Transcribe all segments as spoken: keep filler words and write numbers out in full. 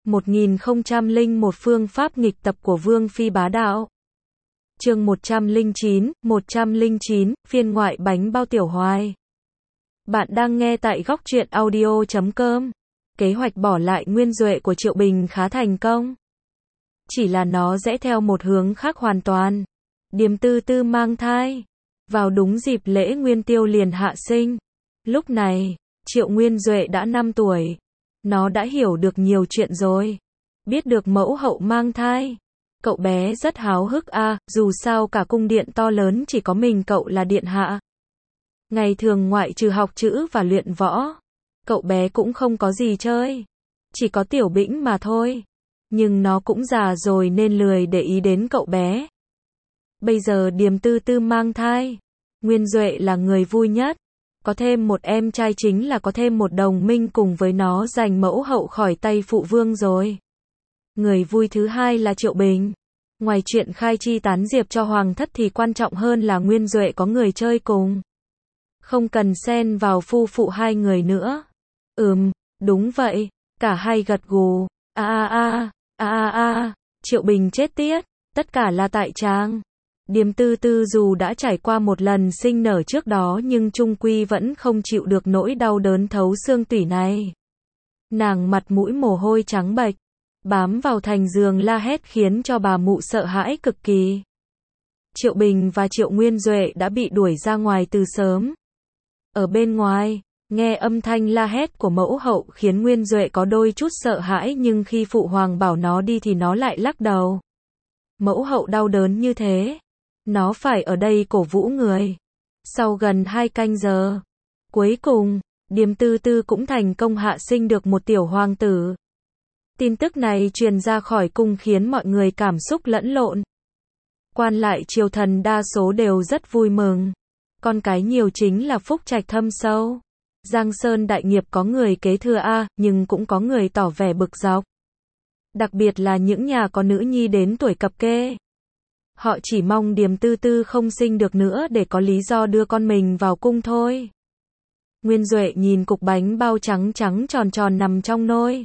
một nghìn không trăm lẻ một Phương pháp nghịch tập của Vương Phi bá đạo. Chương một trăm lẻ chín, một trăm lẻ chín, phiên ngoại bánh bao tiểu hoài. Bạn đang nghe tại góc truyện audio chấm com. Kế hoạch bỏ lại Nguyên Duệ của Triệu Bình khá thành công. Chỉ là nó rẽ theo một hướng khác hoàn toàn. Điềm Tư Tư mang thai. Vào đúng dịp lễ Nguyên Tiêu liền hạ sinh. Lúc này, Triệu Nguyên Duệ đã năm tuổi. Nó đã hiểu được nhiều chuyện rồi. Biết được mẫu hậu mang thai. Cậu bé rất háo hức a, à, dù sao cả cung điện to lớn chỉ có mình cậu là điện hạ. Ngày thường ngoại trừ học chữ và luyện võ, cậu bé cũng không có gì chơi. Chỉ có Tiểu Bĩnh mà thôi. Nhưng nó cũng già rồi nên lười để ý đến cậu bé. Bây giờ Điềm Tư Tư mang thai. Nguyên Duệ là người vui nhất. Có thêm một em trai chính là có thêm một đồng minh cùng với nó giành mẫu hậu khỏi tay phụ vương rồi. Người vui thứ hai là Triệu Bình. Ngoài chuyện khai chi tán diệp cho hoàng thất thì quan trọng hơn là Nguyên Duệ có người chơi cùng. Không cần xen vào phu phụ hai người nữa. Ừm, đúng vậy. Cả hai gật gù. A a a, a a a, Triệu Bình chết tiết. Tất cả là tại chàng. Điềm Tư Tư dù đã trải qua một lần sinh nở trước đó nhưng chung quy vẫn không chịu được nỗi đau đớn thấu xương tủy này. Nàng mặt mũi mồ hôi trắng bệch, bám vào thành giường la hét khiến cho bà mụ sợ hãi cực kỳ. Triệu Bình và Triệu Nguyên Duệ đã bị đuổi ra ngoài từ sớm. Ở bên ngoài, nghe âm thanh la hét của mẫu hậu khiến Nguyên Duệ có đôi chút sợ hãi, nhưng khi phụ hoàng bảo nó đi thì nó lại lắc đầu. Mẫu hậu đau đớn như thế, nó phải ở đây cổ vũ người. Sau gần hai canh giờ, cuối cùng, Điềm Tư Tư cũng thành công hạ sinh được một tiểu hoàng tử. Tin tức này truyền ra khỏi cung khiến mọi người cảm xúc lẫn lộn. Quan lại triều thần đa số đều rất vui mừng. Con cái nhiều chính là phúc trạch thâm sâu. Giang Sơn đại nghiệp có người kế thừa a, nhưng cũng có người tỏ vẻ bực dọc. Đặc biệt là những nhà có nữ nhi đến tuổi cập kê. Họ chỉ mong Điềm Tư Tư không sinh được nữa để có lý do đưa con mình vào cung thôi. Nguyên Duệ nhìn cục bánh bao trắng trắng tròn tròn nằm trong nôi.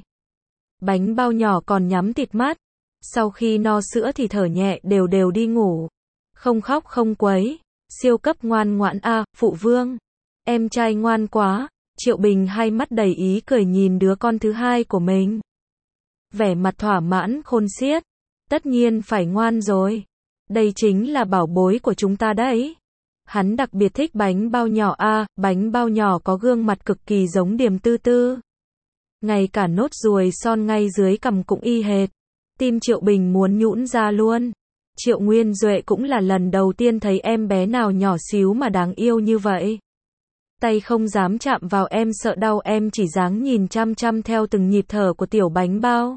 Bánh bao nhỏ còn nhắm tịt mắt. Sau khi no sữa thì thở nhẹ đều đều đi ngủ. Không khóc không quấy. Siêu cấp ngoan ngoãn a, à, phụ vương. Em trai ngoan quá. Triệu Bình hai mắt đầy ý cười nhìn đứa con thứ hai của mình. Vẻ mặt thỏa mãn khôn xiết. Tất nhiên phải ngoan rồi. Đây chính là bảo bối của chúng ta đấy. Hắn đặc biệt thích bánh bao nhỏ a, à, bánh bao nhỏ có gương mặt cực kỳ giống Điềm Tư Tư. Ngay cả nốt ruồi son ngay dưới cằm cũng y hệt. Tim Triệu Bình muốn nhũn ra luôn. Triệu Nguyên Duệ cũng là lần đầu tiên thấy em bé nào nhỏ xíu mà đáng yêu như vậy. Tay không dám chạm vào em sợ đau, em chỉ dáng nhìn chăm chăm theo từng nhịp thở của tiểu bánh bao.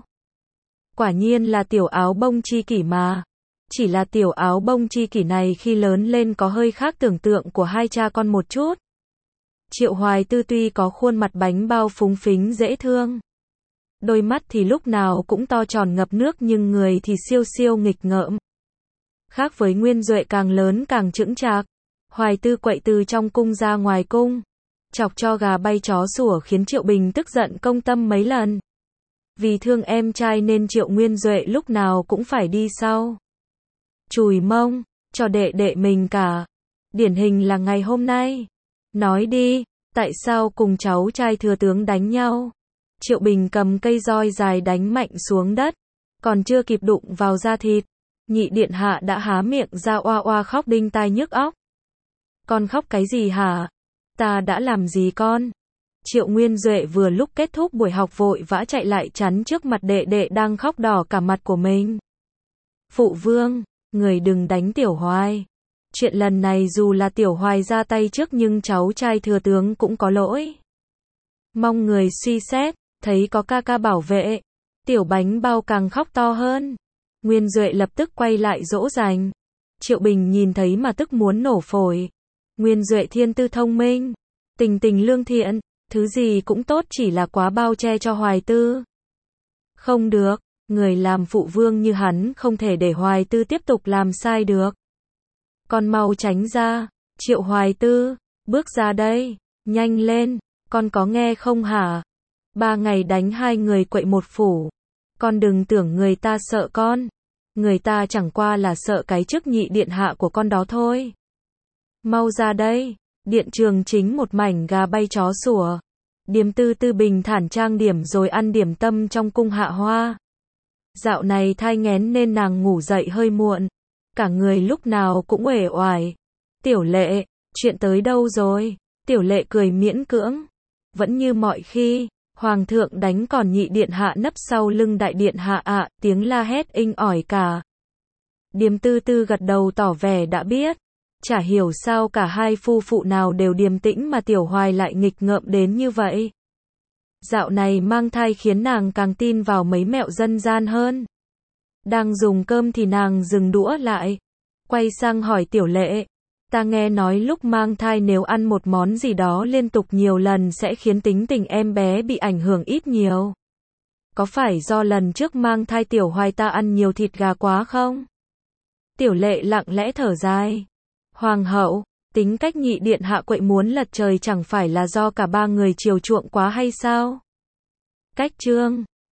Quả nhiên là tiểu áo bông chi kỷ mà. Chỉ là tiểu áo bông chi kỷ này khi lớn lên có hơi khác tưởng tượng của hai cha con một chút. Triệu Hoài Tư tuy có khuôn mặt bánh bao phúng phính dễ thương. Đôi mắt thì lúc nào cũng to tròn ngập nước nhưng người thì siêu siêu nghịch ngợm. Khác với Nguyên Duệ càng lớn càng chững chạc. Hoài Tư quậy từ trong cung ra ngoài cung. Chọc cho gà bay chó sủa khiến Triệu Bình tức giận công tâm mấy lần. Vì thương em trai nên Triệu Nguyên Duệ lúc nào cũng phải đi sau. Chùi mông, cho đệ đệ mình cả. Điển hình là ngày hôm nay. Nói đi, tại sao cùng cháu trai thừa tướng đánh nhau? Triệu Bình cầm cây roi dài đánh mạnh xuống đất. Còn chưa kịp đụng vào da thịt. Nhị điện hạ đã há miệng ra oa oa khóc đinh tai nhức óc. Con khóc cái gì hả? Ta đã làm gì con? Triệu Nguyên Duệ vừa lúc kết thúc buổi học vội vã chạy lại chắn trước mặt đệ đệ đang khóc đỏ cả mặt của mình. Phụ vương, người đừng đánh Tiểu Hoài. Chuyện lần này dù là Tiểu Hoài ra tay trước nhưng cháu trai thừa tướng cũng có lỗi. Mong người suy xét, thấy có ca ca bảo vệ. Tiểu bánh bao càng khóc to hơn. Nguyên Duệ lập tức quay lại dỗ dành. Triệu Bình nhìn thấy mà tức muốn nổ phổi. Nguyên Duệ thiên tư thông minh, tình tình lương thiện, thứ gì cũng tốt, chỉ là quá bao che cho Hoài Tư. Không được, người làm phụ vương như hắn không thể để Hoài Tư tiếp tục làm sai được. Con mau tránh ra. Triệu Hoài Tư, bước ra đây, nhanh lên, con có nghe không hả? Ba ngày đánh hai người quậy một phủ. Con đừng tưởng người ta sợ con. Người ta chẳng qua là sợ cái chức nhị điện hạ của con đó thôi. Mau ra đây. Điện trường chính một mảnh gà bay chó sủa. Điềm Tư Tư bình thản trang điểm rồi ăn điểm tâm trong cung Hạ Hoa. Dạo này thai nghén nên nàng ngủ dậy hơi muộn. Cả người lúc nào cũng uể oải. Tiểu Lệ, chuyện tới đâu rồi? Tiểu Lệ cười miễn cưỡng. Vẫn như mọi khi, Hoàng thượng đánh còn nhị điện hạ nấp sau lưng đại điện hạ ạ, à, tiếng la hét inh ỏi cả. Điềm Tư Tư gật đầu tỏ vẻ đã biết. Chả hiểu sao cả hai phu phụ nào đều điềm tĩnh mà Tiểu Hoài lại nghịch ngợm đến như vậy. Dạo này mang thai khiến nàng càng tin vào mấy mẹo dân gian hơn. Đang dùng cơm thì nàng dừng đũa lại. Quay sang hỏi Tiểu Lệ. Ta nghe nói lúc mang thai nếu ăn một món gì đó liên tục nhiều lần sẽ khiến tính tình em bé bị ảnh hưởng ít nhiều. Có phải do lần trước mang thai Tiểu Hoài ta ăn nhiều thịt gà quá không? Tiểu Lệ lặng lẽ thở dài. Hoàng hậu, tính cách nhị điện hạ quậy muốn lật trời chẳng phải là do cả ba người chiều chuộng quá hay sao? Cách chương